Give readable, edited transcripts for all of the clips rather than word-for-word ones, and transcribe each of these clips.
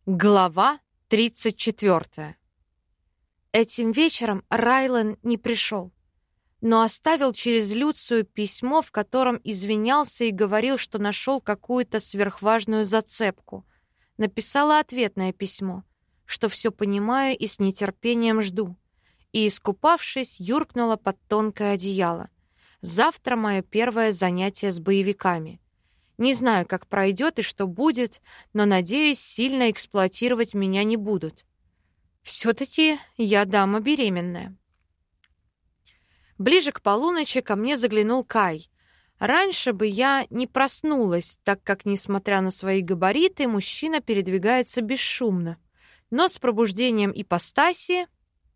Глава 34. Этим вечером Райлан не пришел, но оставил через Люцию письмо, в котором извинялся и говорил, что нашел какую-то сверхважную зацепку. Написала ответное письмо, что все понимаю и с нетерпением жду. И, искупавшись, юркнула под тонкое одеяло. Завтра мое первое занятие с боевиками. Не знаю, как пройдет и что будет, но, надеюсь, сильно эксплуатировать меня не будут. Все-таки я дама беременная. Ближе к полуночи ко мне заглянул Кай. Раньше бы я не проснулась, так как, несмотря на свои габариты, мужчина передвигается бесшумно. Но с пробуждением ипостаси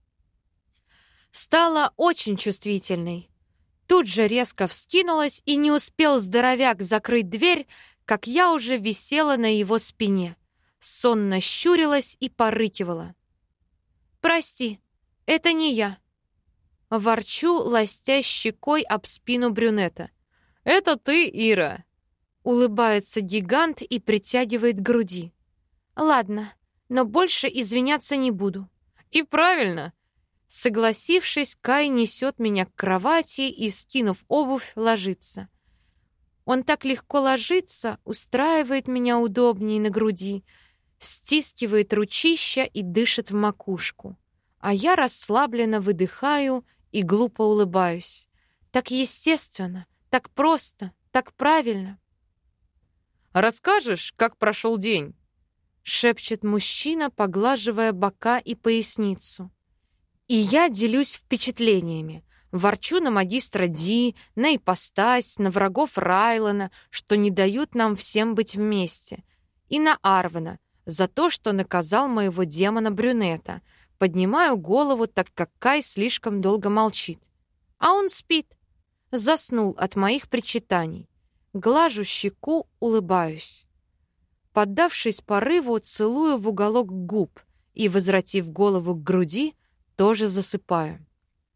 стала очень чувствительной. Тут же резко вскинулась, и не успел здоровяк закрыть дверь, как я уже висела на его спине, сонно щурилась и порыкивала. «Прости, это не я». Ворчу, ластя щекой об спину брюнета. «Это ты, Ира!» Улыбается гигант и притягивает к груди. «Ладно, но больше извиняться не буду». «И правильно!» Согласившись, Кай несет меня к кровати и, скинув обувь, ложится. Он так легко ложится, устраивает меня удобнее на груди, стискивает ручища и дышит в макушку. А я расслабленно выдыхаю и глупо улыбаюсь. Так естественно, так просто, так правильно. «Расскажешь, как прошел день?» — шепчет мужчина, поглаживая бока и поясницу. И я делюсь впечатлениями. Ворчу на магистра Ди, на ипостась, на врагов Райлана, что не дают нам всем быть вместе. И на Арвена за то, что наказал моего демона-брюнета. Поднимаю голову, так как Кай слишком долго молчит. А он спит. Заснул от моих причитаний. Глажу щеку, улыбаюсь. Поддавшись порыву, целую в уголок губ и, возвратив голову к груди, тоже засыпаю.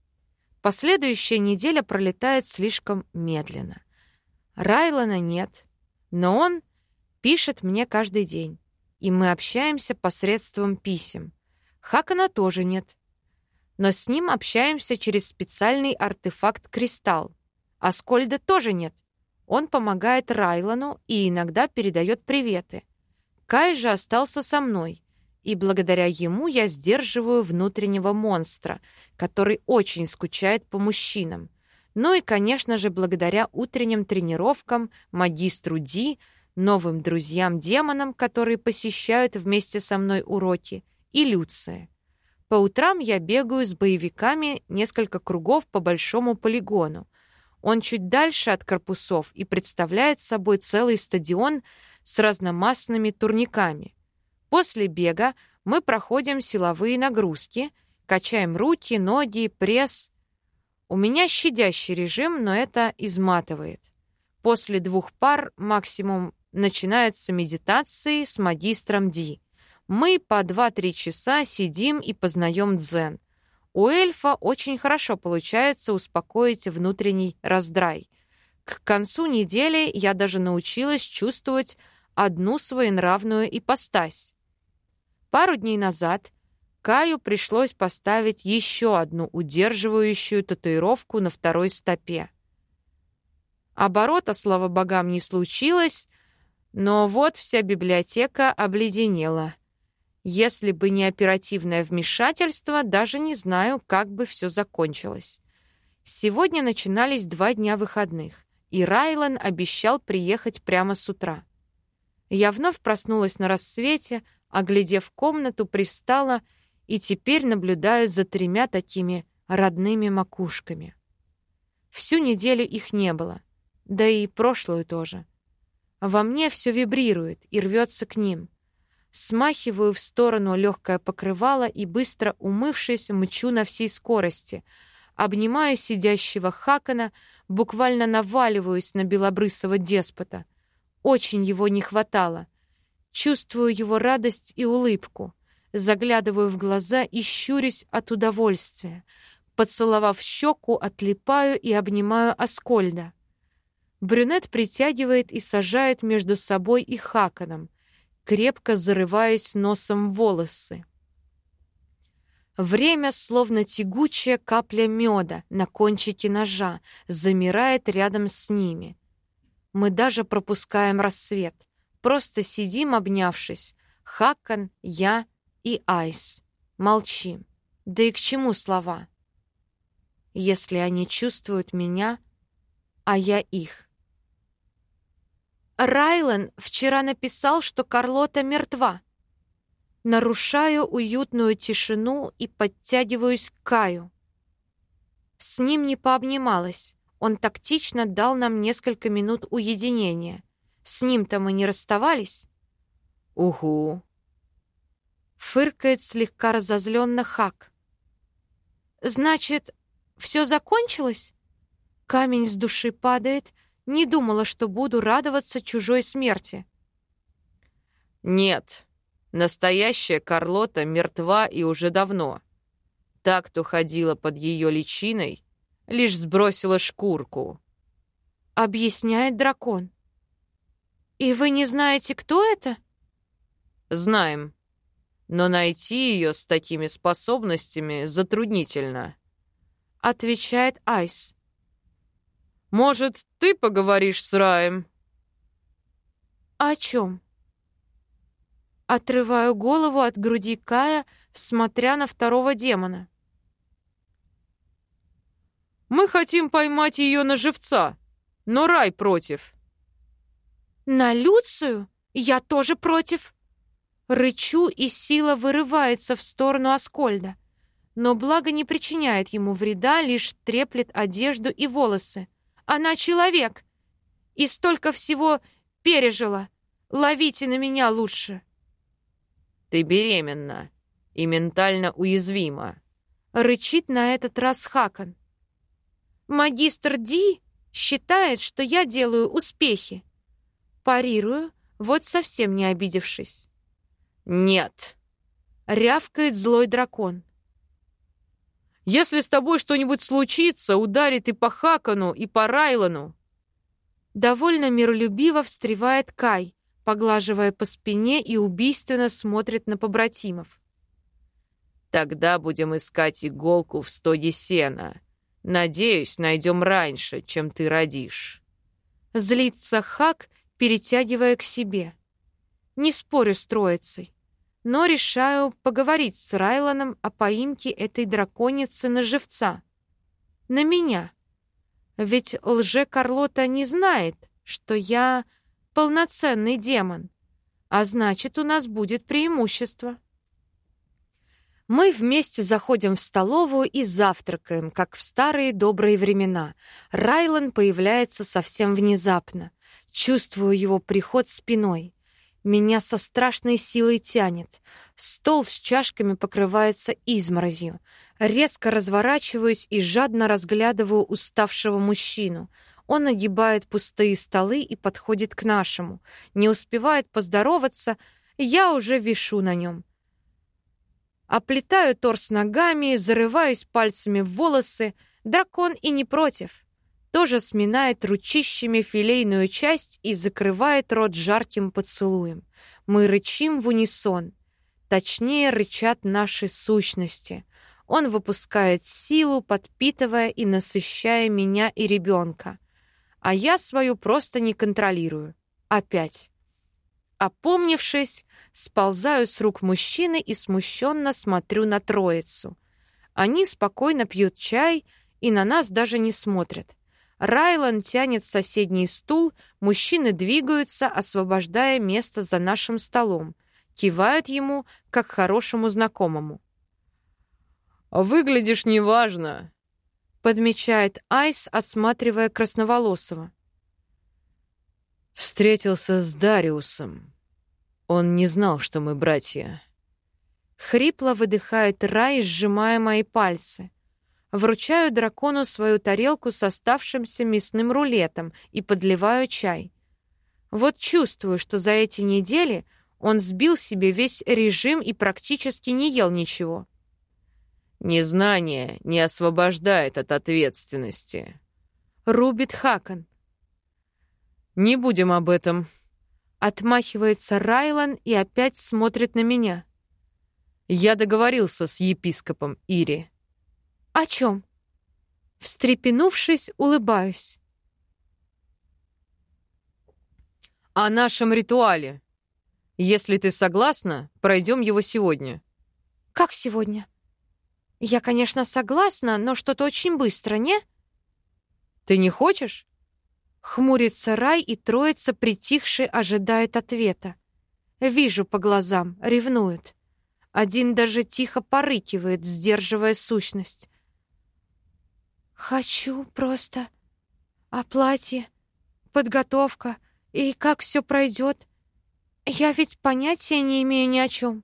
Последующая неделя пролетает слишком медленно. Райлана нет, но он пишет мне каждый день, и мы общаемся посредством писем. Хакана тоже нет, но с ним общаемся через специальный артефакт «Кристалл». Аскольда тоже нет. Он помогает Райлану и иногда передает приветы. Кай же остался со мной, и благодаря ему я сдерживаю внутреннего монстра, который очень скучает по мужчинам. Ну и, конечно же, благодаря утренним тренировкам, магистру Ди, новым друзьям-демонам, которые посещают вместе со мной уроки, и Люция. По утрам я бегаю с боевиками несколько кругов по большому полигону. Он чуть дальше от корпусов и представляет собой целый стадион с разномастными турниками. После бега мы проходим силовые нагрузки, качаем руки, ноги, пресс. У меня щадящий режим, но это изматывает. После 2 пар максимум начинаются медитации с магистром Ди. Мы по 2-3 часа сидим и познаем дзен. У эльфа очень хорошо получается успокоить внутренний раздрай. К концу недели я даже научилась чувствовать одну своенравную ипостась. Пару дней назад Каю пришлось поставить еще одну удерживающую татуировку на второй стопе. Оборота, слава богам, не случилось, но вот вся библиотека обледенела. Если бы не оперативное вмешательство, даже не знаю, как бы все закончилось. Сегодня начинались 2 дня выходных, и Райлан обещал приехать прямо с утра. Я вновь проснулась на рассвете, оглядев комнату, привстала и теперь наблюдаю за 3 такими родными макушками. Всю неделю их не было, да и прошлую тоже. Во мне все вибрирует и рвется к ним. Смахиваю в сторону легкое покрывало и, быстро умывшись, мчу на всей скорости. Обнимаю сидящего Хакана, буквально наваливаюсь на белобрысого деспота. Очень его не хватало. Чувствую его радость и улыбку. Заглядываю в глаза и щурюсь от удовольствия. Поцеловав щеку, отлипаю и обнимаю Аскольда. Брюнет притягивает и сажает между собой и Хаканом. крепко зарываясь носом в волосы. Время, словно тягучая капля меда на кончике ножа, замирает рядом с ними. Мы даже пропускаем рассвет. Просто сидим, обнявшись. Хакан, я и Айс. Молчим. Да и к чему слова? Если они чувствуют меня, а я их. Райлан вчера написал, что Карлота мертва. Нарушаю уютную тишину и подтягиваюсь к Каю. С ним не пообнималась. Он тактично дал нам несколько минут уединения. С ним-то мы не расставались. «Угу», — фыркает слегка разозленно Хак. «Значит, все закончилось?» Камень с души падает. Не думала, что буду радоваться чужой смерти. «Нет, настоящая Карлота мертва и уже давно. Та, кто ходила под ее личиной, лишь сбросила шкурку», — объясняет дракон. «И вы не знаете, кто это?» «Знаем, но найти ее с такими способностями затруднительно», — отвечает Айс. «Может, ты поговоришь с Раем?» «О чем?» Отрываю голову от груди Кая, смотря на второго демона. «Мы хотим поймать ее на живца, но Рай против». «На Люцию? Я тоже против!» Рычу, и сила вырывается в сторону Аскольда. Но благо не причиняет ему вреда, лишь треплет одежду и волосы. Она человек! И столько всего пережила. Ловите на меня лучше. «Ты беременна и ментально уязвима», — рычит на этот раз Хакан. «Магистр Ди считает, что я делаю успехи». Парирую, вот совсем не обидевшись. «Нет», — рявкает злой дракон. «Если с тобой что-нибудь случится, ударит и по Хакану, и по Райлану». Довольно миролюбиво встревает Кай, поглаживая по спине, и убийственно смотрит на побратимов. «Тогда будем искать иголку в стоге сена. Надеюсь, найдем раньше, чем ты родишь». Злится Хак, перетягивая к себе. Не спорю с троицей, но решаю поговорить с Райланом о поимке этой драконицы на живца. На меня. Ведь лже-Карлота не знает, что я полноценный демон, а значит, у нас будет преимущество. Мы вместе заходим в столовую и завтракаем, как в старые добрые времена. Райлан появляется совсем внезапно. Чувствую его приход спиной. Меня со страшной силой тянет. Стол с чашками покрывается изморозью. Резко разворачиваюсь и жадно разглядываю уставшего мужчину. Он огибает пустые столы и подходит к нашему. Не успевает поздороваться, я уже вишу на нем. Оплетаю торс ногами, зарываюсь пальцами в волосы. Дракон и не против. Тоже сминает ручищами филейную часть и закрывает рот жарким поцелуем. Мы рычим в унисон. Точнее, рычат наши сущности. Он выпускает силу, подпитывая и насыщая меня и ребенка. А я свою просто не контролирую. Опять. Опомнившись, сползаю с рук мужчины и смущенно смотрю на троицу. Они спокойно пьют чай и на нас даже не смотрят. Райлан тянет соседний стул, мужчины двигаются, освобождая место за нашим столом. Кивают ему, как хорошему знакомому. «Выглядишь неважно», — подмечает Айс, осматривая красноволосого. «Встретился с Дариусом. Он не знал, что мы братья». Хрипло выдыхает Рай, сжимая мои пальцы. Вручаю дракону свою тарелку с оставшимся мясным рулетом и подливаю чай. Вот чувствую, что за эти недели он сбил себе весь режим и практически не ел ничего. «Незнание не освобождает от ответственности», — рубит Хакан. «Не будем об этом». Отмахивается Райлан и опять смотрит на меня. Я договорился с епископом, Ири. О чем? Встрепенувшись, улыбаюсь. О нашем ритуале. Если ты согласна, пройдем его сегодня. Как сегодня? Я, конечно, согласна, но что-то очень быстро, не? Ты не хочешь? Хмурится Рай, и троица, притихши, ожидает ответа. Вижу по глазам, ревнуют. Один даже тихо порыкивает, сдерживая сущность. Хочу просто. А платье, подготовка и как все пройдет. Я ведь понятия не имею ни о чем.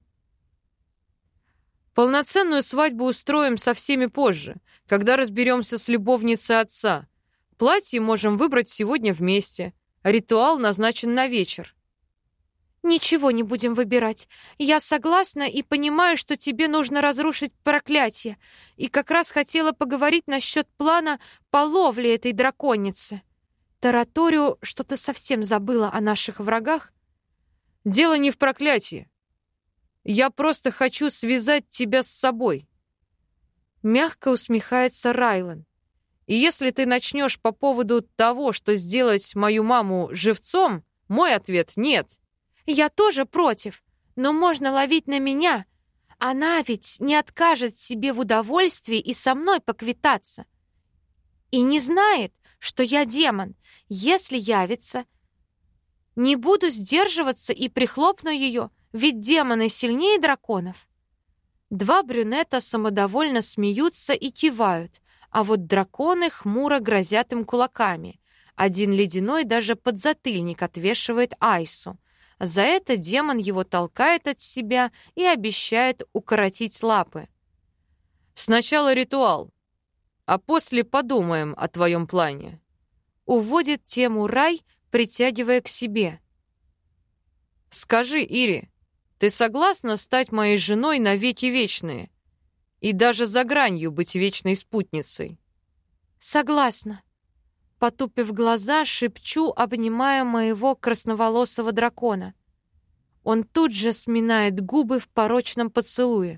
Полноценную свадьбу устроим со всеми позже, когда разберемся с любовницей отца. Платье можем выбрать сегодня вместе. Ритуал назначен на вечер. Ничего не будем выбирать. Я согласна и понимаю, что тебе нужно разрушить проклятие. И как раз хотела поговорить насчет плана по ловле этой драконицы. Тараторию что-то совсем забыла о наших врагах. Дело не в проклятии. Я просто хочу связать тебя с собой. Мягко усмехается Райлан. И если ты начнешь по поводу того, что сделать мою маму живцом, мой ответ — нет. Я тоже против, но можно ловить на меня. Она ведь не откажет себе в удовольствии и со мной поквитаться. И не знает, что я демон. Если явится, не буду сдерживаться и прихлопну ее, ведь демоны сильнее драконов. Два брюнета самодовольно смеются и кивают, а вот драконы хмуро грозят им кулаками. Один ледяной даже подзатыльник отвешивает Айсу. За это демон его толкает от себя и обещает укоротить лапы. Сначала ритуал, а после подумаем о твоем плане. Уводит тему Рай, притягивая к себе. Скажи, Ири, ты согласна стать моей женой навеки вечные? И даже за гранью быть вечной спутницей? Согласна. Потупив глаза, шепчу, обнимая моего красноволосого дракона. Он тут же сминает губы в порочном поцелуе.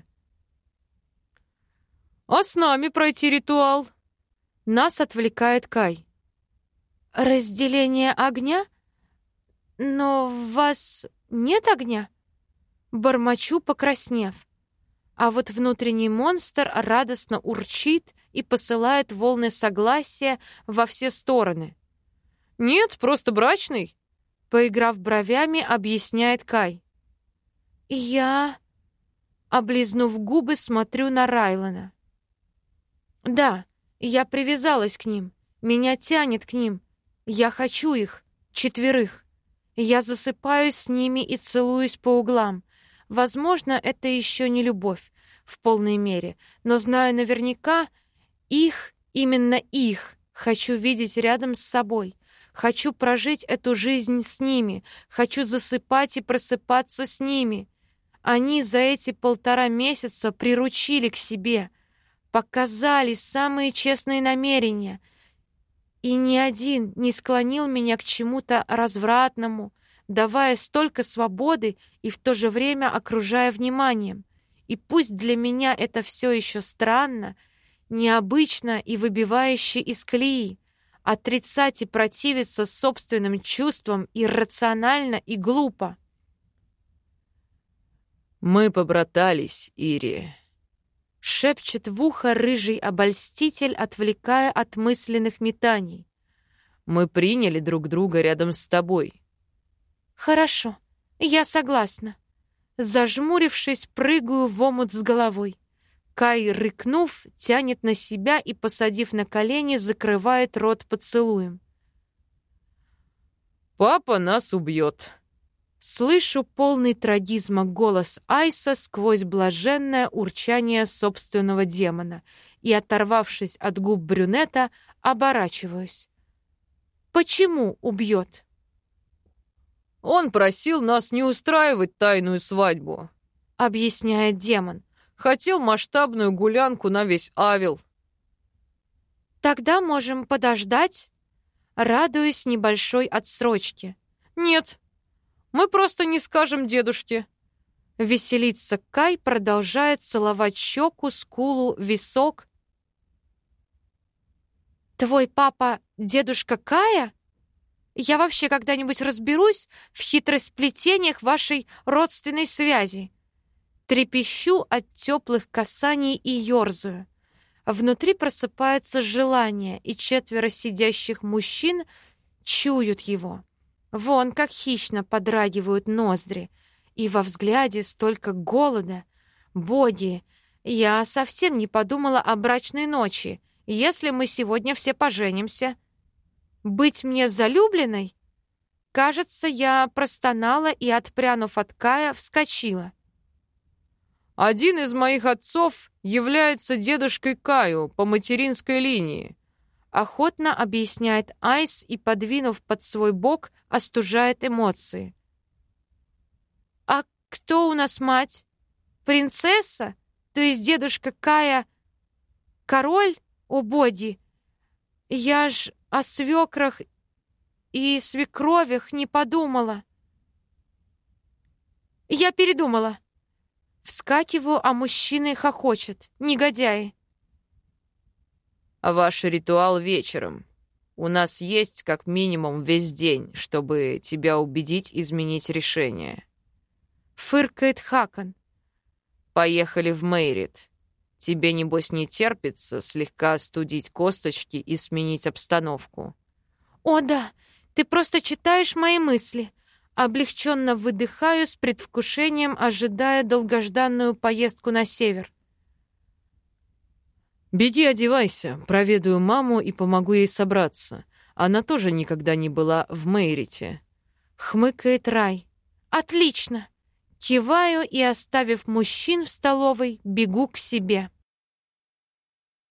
«А с нами пройти ритуал?» Нас отвлекает Кай. «Разделение огня? Но в вас нет огня?» Бормочу, покраснев. А вот внутренний монстр радостно урчит и посылает волны согласия во все стороны. «Нет, просто брачный», — поиграв бровями, объясняет Кай. Я, облизнув губы, смотрю на Райлана. Да, я привязалась к ним, меня тянет к ним. Я хочу их, 4. Я засыпаю с ними и целуюсь по углам. Возможно, это еще не любовь в полной мере, но знаю наверняка, именно их, хочу видеть рядом с собой. Хочу прожить эту жизнь с ними, хочу засыпать и просыпаться с ними. Они за эти 1,5 месяца приручили к себе, показали самые честные намерения, и ни один не склонил меня к чему-то развратному, давая столько свободы и в то же время окружая вниманием. И пусть для меня это все еще странно, необычно и выбивающе из колеи, отрицать и противиться собственным чувствам иррационально и глупо. «Мы побратались, Ири», — шепчет в ухо рыжий обольститель, отвлекая от мысленных метаний. «Мы приняли друг друга рядом с тобой». «Хорошо, я согласна». Зажмурившись, прыгаю в омут с головой. Кай, рыкнув, тянет на себя и, посадив на колени, закрывает рот поцелуем. «Папа нас убьет». Слышу полный трагизма голос Айса сквозь блаженное урчание собственного демона и, оторвавшись от губ брюнета, оборачиваюсь. «Почему убьет?» «Он просил нас не устраивать тайную свадьбу», — объясняет демон. «Хотел масштабную гулянку на весь Авил». «Тогда можем подождать?» Радуюсь небольшой отсрочке. «Нет, Мы просто не скажем дедушке». Веселится Кай, продолжая целовать щеку, скулу, висок. «Твой папа дедушка Кая? Я вообще когда-нибудь разберусь в хитросплетениях вашей родственной связи?» Трепещу от теплых касаний и ерзаю. Внутри просыпается желание, и 4 сидящих мужчин чуют его. Вон как хищно подрагивают ноздри, и во взгляде столько голода. Боги, я совсем не подумала о брачной ночи, если мы сегодня все поженимся. Быть мне залюбленной? Кажется, я простонала и, отпрянув от Кая, вскочила. «Один из моих отцов является дедушкой Каю по материнской линии», охотно объясняет Айс и, подвинув под свой бок, остужает эмоции. «А кто у нас мать? Принцесса? То есть дедушка Кая король? О, боги! Я ж о свекрах и свекровях не подумала». «Я передумала». Вскакиваю, а мужчины хохочет. Негодяи. «Ваш ритуал вечером. У нас есть как минимум весь день, чтобы тебя убедить изменить решение». Фыркает Хакон. «Поехали в Мейрит. Тебе, небось, не терпится слегка остудить косточки и сменить обстановку». «О да, ты просто читаешь мои мысли». Облегченно выдыхаю с предвкушением, ожидая долгожданную поездку на север. «Беги, одевайся, проведаю маму и помогу ей собраться. Она тоже никогда не была в Мейрите». Хмыкает Рай. «Отлично!» Киваю и, оставив мужчин в столовой, бегу к себе.